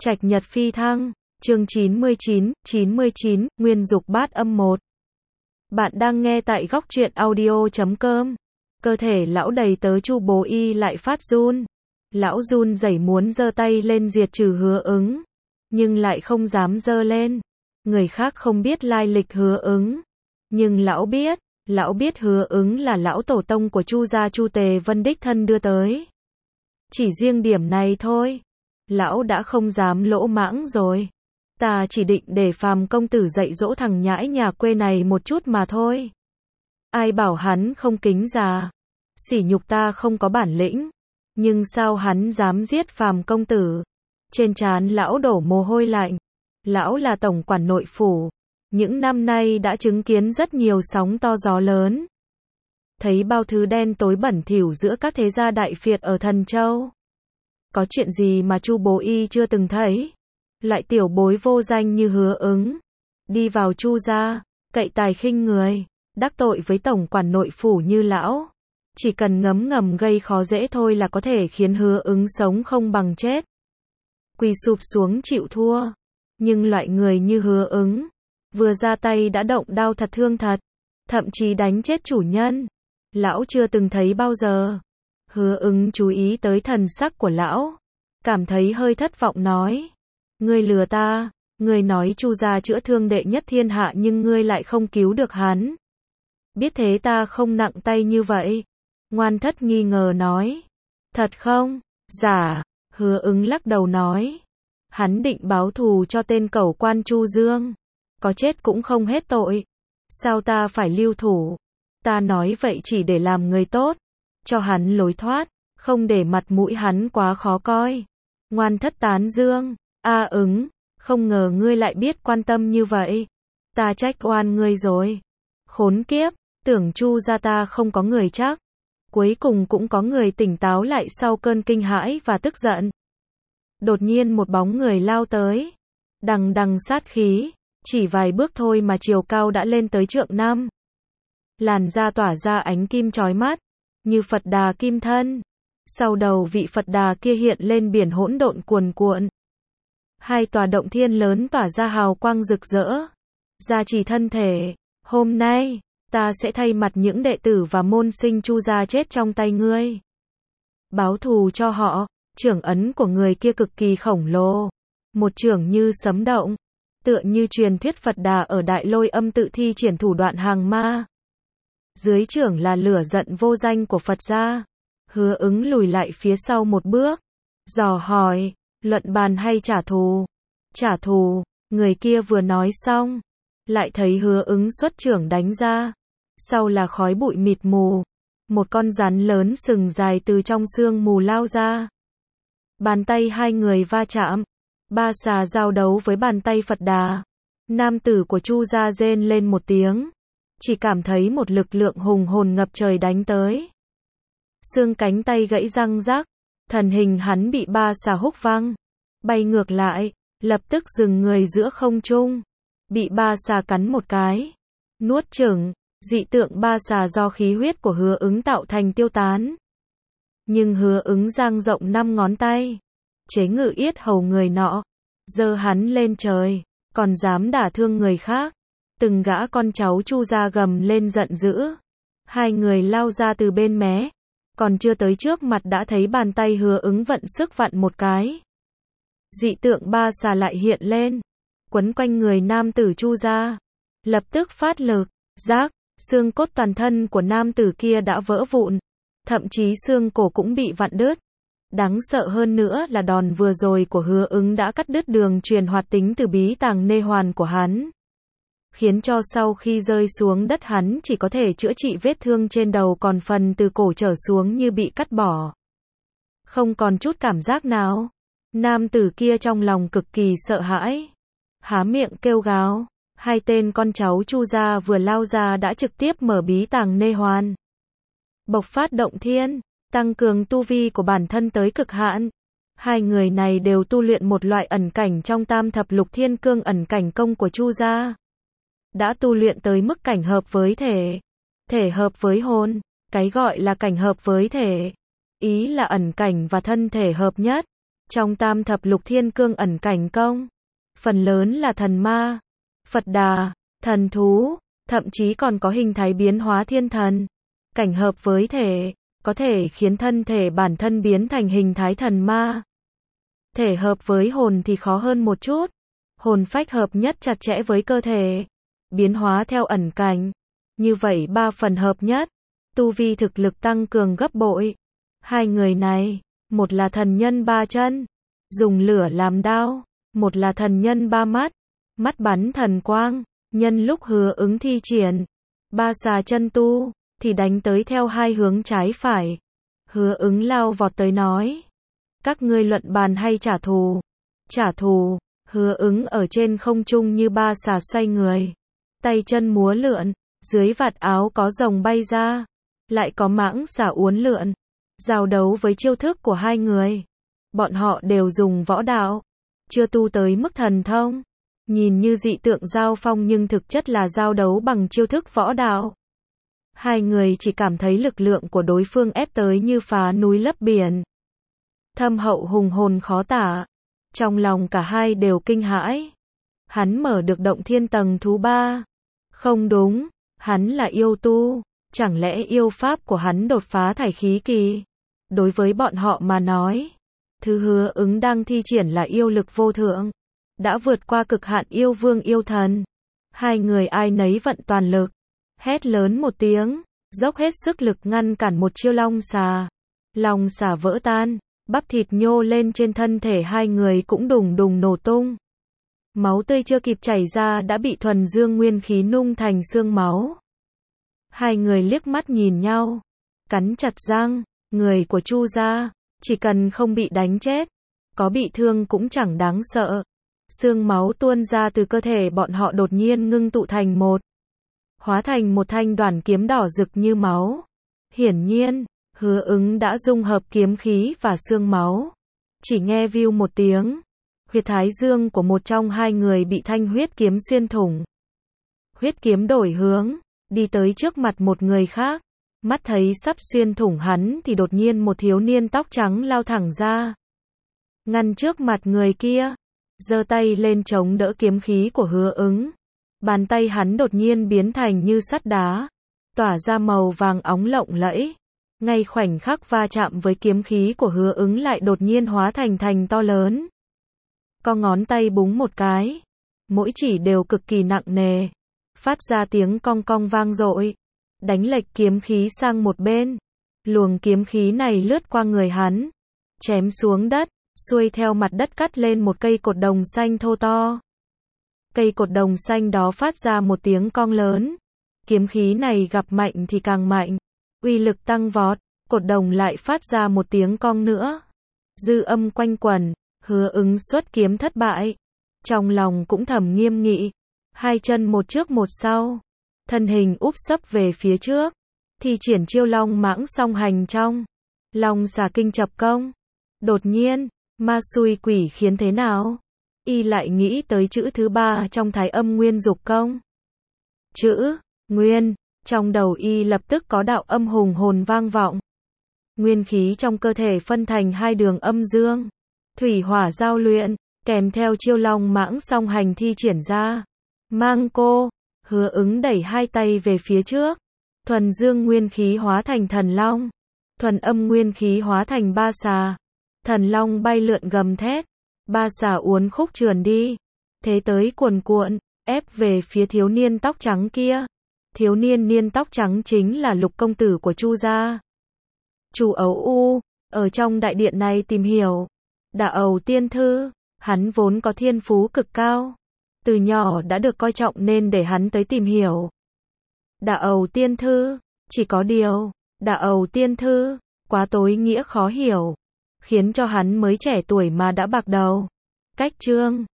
Trạch nhật phi thăng, chương 99, Nguyên dục bát âm 1. Bạn đang nghe tại góc truyện audio.com. Cơ thể lão đầy tớ Chu Bố Y lại phát run. Lão run rẩy muốn giơ tay lên diệt trừ Hứa Ứng, nhưng lại không dám giơ lên. Người khác không biết lai lịch Hứa Ứng, nhưng lão biết Hứa Ứng là lão tổ tông của Chu gia Chu Tề Vân đích thân đưa tới. Chỉ riêng điểm này thôi, lão đã không dám lỗ mãng rồi. Ta chỉ định để Phàm công tử dạy dỗ thằng nhãi nhà quê này một chút mà thôi. Ai bảo hắn không kính già, sỉ nhục ta không có bản lĩnh, nhưng sao hắn dám giết Phàm công tử? Trên trán lão đổ mồ hôi lạnh. Lão là tổng quản nội phủ, những năm nay đã chứng kiến rất nhiều sóng to gió lớn, thấy bao thứ đen tối bẩn thỉu giữa các thế gia đại phiệt ở Thần Châu. Có chuyện gì mà Chu Bố Y chưa từng thấy? Loại tiểu bối vô danh như Hứa Ứng, đi vào Chu gia, cậy tài khinh người, đắc tội với tổng quản nội phủ như lão, chỉ cần ngấm ngầm gây khó dễ thôi là có thể khiến Hứa Ứng sống không bằng chết, quỳ sụp xuống chịu thua. Nhưng loại người như Hứa Ứng, vừa ra tay đã động đao thật thương thật, thậm chí đánh chết chủ nhân, lão chưa từng thấy bao giờ. Hứa Ứng chú ý tới thần sắc của lão, cảm thấy hơi thất vọng nói: ngươi lừa ta, ngươi nói Chu gia chữa thương đệ nhất thiên hạ nhưng ngươi lại không cứu được hắn. Biết thế ta không nặng tay như vậy. Ngoan Thất nghi ngờ nói: thật không? Giả. Hứa Ứng lắc đầu nói: hắn định báo thù cho tên cẩu quan Chu Dương, có chết cũng không hết tội. Sao ta phải lưu thủ? Ta nói vậy chỉ để làm người tốt, cho hắn lối thoát, không để mặt mũi hắn quá khó coi. Ngoan Thất tán dương: a Ứng, không ngờ ngươi lại biết quan tâm như vậy. Ta trách oan ngươi rồi. Khốn kiếp, tưởng Chu gia ta không có người chắc. Cuối cùng cũng có người tỉnh táo lại sau cơn kinh hãi và tức giận. Đột nhiên một bóng người lao tới, đằng đằng sát khí, chỉ vài bước thôi mà chiều cao đã lên tới trượng 5. Làn da tỏa ra ánh kim chói mắt, như Phật Đà kim thân. Sau đầu vị Phật Đà kia hiện lên biển hỗn độn cuồn cuộn. Hai tòa động thiên lớn tỏa ra hào quang rực rỡ, gia trì thân thể. Hôm nay, ta sẽ thay mặt những đệ tử và môn sinh Chu gia chết trong tay ngươi, báo thù cho họ. Chưởng ấn của người kia cực kỳ khổng lồ, một chưởng như sấm động, tựa như truyền thuyết Phật Đà ở Đại Lôi Âm tự thi triển thủ đoạn hàng ma. Dưới chưởng là lửa giận vô danh của Phật gia. Hứa Ứng lùi lại phía sau một bước, dò hỏi: luận bàn hay trả thù? Trả thù. Người kia vừa nói xong, lại thấy Hứa Ứng xuất chưởng đánh ra, sau là khói bụi mịt mù, một con rắn lớn sừng dài từ trong sương mù lao ra. Bàn tay hai người va chạm, ba xà giao đấu với bàn tay Phật Đà. Nam tử của Chu gia rên lên một tiếng, chỉ cảm thấy một lực lượng hùng hồn ngập trời đánh tới. Xương cánh tay gãy răng rắc, thần hình hắn bị ba xà húc văng, bay ngược lại, lập tức dừng người giữa không trung, bị ba xà cắn một cái, nuốt chửng. Dị tượng ba xà do khí huyết của Hứa Ứng tạo thành tiêu tán. Nhưng Hứa Ứng dang rộng 5 ngón tay, chế ngự yết hầu người nọ, giơ hắn lên trời, còn dám đả thương người khác. Từng gã con cháu Chu gia gầm lên giận dữ. Hai người lao ra từ bên mé, còn chưa tới trước mặt đã thấy bàn tay Hứa Ứng vận sức vặn một cái. Dị tượng ba xà lại hiện lên, quấn quanh người nam tử Chu gia, lập tức phát lực, rác, xương cốt toàn thân của nam tử kia đã vỡ vụn, thậm chí xương cổ cũng bị vặn đứt. Đáng sợ hơn nữa là đòn vừa rồi của Hứa Ứng đã cắt đứt đường truyền hoạt tính từ bí tàng nê hoàn của hắn, khiến cho sau khi rơi xuống đất hắn chỉ có thể chữa trị vết thương trên đầu, còn phần từ cổ trở xuống như bị cắt bỏ, không còn chút cảm giác nào. Nam tử kia trong lòng cực kỳ sợ hãi, há miệng kêu gào. Hai tên con cháu Chu gia vừa lao ra đã trực tiếp mở bí tàng nê hoàn, bộc phát động thiên, tăng cường tu vi của bản thân tới cực hạn. Hai người này đều tu luyện một loại ẩn cảnh trong Tam thập lục thiên cương ẩn cảnh công của Chu gia, đã tu luyện tới mức cảnh hợp với thể, thể hợp với hồn. Cái gọi là cảnh hợp với thể, ý là ẩn cảnh và thân thể hợp nhất, Trong tam thập lục thiên cương ẩn cảnh công, phần lớn là thần ma, Phật Đà, thần thú, thậm chí còn có hình thái biến hóa thiên thần. Cảnh hợp với thể, có thể khiến thân thể bản thân biến thành hình thái thần ma. Thể hợp với hồn thì khó hơn một chút. Hồn phách hợp nhất chặt chẽ với cơ thể, biến hóa theo ẩn cảnh. Như vậy 3 phần hợp nhất, tu vi thực lực tăng cường gấp bội. Hai người này, một là thần nhân 3 chân, dùng lửa làm đao, một là thần nhân 3 mắt, mắt bắn thần quang, nhân lúc Hứa Ứng thi triển 3 xà chân tu, thì đánh tới theo hai hướng trái phải. Hứa Ứng lao vọt tới nói, các ngươi luận bàn hay trả thù? Trả thù. Hứa Ứng ở trên không trung như 3 xà xoay người, tay chân múa lượn, dưới vạt áo có rồng bay ra, lại có mãng xà uốn lượn, giao đấu với chiêu thức của hai người. Bọn họ đều dùng võ đạo, chưa tu tới mức thần thông. Nhìn như dị tượng giao phong nhưng thực chất là giao đấu bằng chiêu thức võ đạo. Hai người chỉ cảm thấy lực lượng của đối phương ép tới như phá núi lấp biển, thâm hậu hùng hồn khó tả. Trong lòng cả hai đều kinh hãi. Hắn mở được động thiên tầng thứ 3. Không đúng, hắn là yêu tu, chẳng lẽ yêu pháp của hắn đột phá thải khí kỳ? Đối với bọn họ mà nói, thứ Hứa Ứng đang thi triển là yêu lực vô thượng, đã vượt qua cực hạn yêu vương yêu thần. Hai người ai nấy vận toàn lực, hét lớn một tiếng, dốc hết sức lực ngăn cản một chiêu long xà. Long xà vỡ tan, bắp thịt nhô lên trên thân thể hai người cũng đùng đùng nổ tung. Máu tươi chưa kịp chảy ra đã bị thuần dương nguyên khí nung thành xương máu. Hai người liếc mắt nhìn nhau, cắn chặt răng. Người của Chu gia, chỉ cần không bị đánh chết, có bị thương cũng chẳng đáng sợ. Xương máu tuôn ra từ cơ thể bọn họ đột nhiên ngưng tụ thành một, hóa thành một thanh đoản kiếm đỏ rực như máu. Hiển nhiên, Hứa Ứng đã dung hợp kiếm khí và xương máu. Chỉ nghe view một tiếng, huyệt thái dương của một trong hai người bị thanh huyết kiếm xuyên thủng. Huyết kiếm đổi hướng, đi tới trước mặt một người khác. Mắt thấy sắp xuyên thủng hắn thì đột nhiên một thiếu niên tóc trắng lao thẳng ra, ngăn trước mặt người kia, giơ tay lên chống đỡ kiếm khí của Hứa Ứng. Bàn tay hắn đột nhiên biến thành như sắt đá, tỏa ra màu vàng óng lộng lẫy. Ngay khoảnh khắc va chạm với kiếm khí của Hứa Ứng lại đột nhiên hóa thành to lớn. Co ngón tay búng một cái, mỗi chỉ đều cực kỳ nặng nề, phát ra tiếng cong cong vang dội, đánh lệch kiếm khí sang một bên. Luồng kiếm khí này lướt qua người hắn, chém xuống đất, xuôi theo mặt đất cắt lên một cây cột đồng xanh thô to. Cây cột đồng xanh đó phát ra một tiếng cong lớn. Kiếm khí này gặp mạnh thì càng mạnh, uy lực tăng vọt, cột đồng lại phát ra một tiếng cong nữa. Dư âm quanh quẩn, Hứa Ứng xuất kiếm thất bại. Trong lòng cũng thầm nghiêm nghị, hai chân một trước một sau, thân hình úp sấp về phía trước, thi triển chiêu long mãng song hành trong long xà kinh chập công. Đột nhiên, ma xui quỷ khiến thế nào? Y lại nghĩ tới chữ thứ 3 trong Thái Âm Nguyên Dục công. Chữ Nguyên, trong đầu y lập tức có đạo âm hùng hồn vang vọng. Nguyên khí trong cơ thể phân thành hai đường âm dương, thủy hỏa giao luyện, kèm theo chiêu long mãng song hành thi triển ra. Mang cô, Hứa Ứng đẩy hai tay về phía trước, thuần dương nguyên khí hóa thành thần long, thuần âm nguyên khí hóa thành ba xà. Thần long bay lượn gầm thét, ba xà uốn khúc trườn đi, thế tới cuồn cuộn, ép về phía thiếu niên tóc trắng kia. Thiếu niên tóc trắng chính là Lục công tử của Chu gia. Chu Ấu U, ở trong đại điện này tìm hiểu. Đả Ầu tiên thư, hắn vốn có thiên phú cực cao, từ nhỏ đã được coi trọng nên để hắn tới tìm hiểu. Đả Ầu tiên thư, chỉ có điều, Đả Ầu tiên thư, quá tối nghĩa khó hiểu, khiến cho hắn mới trẻ tuổi mà đã bạc đầu. Cách chương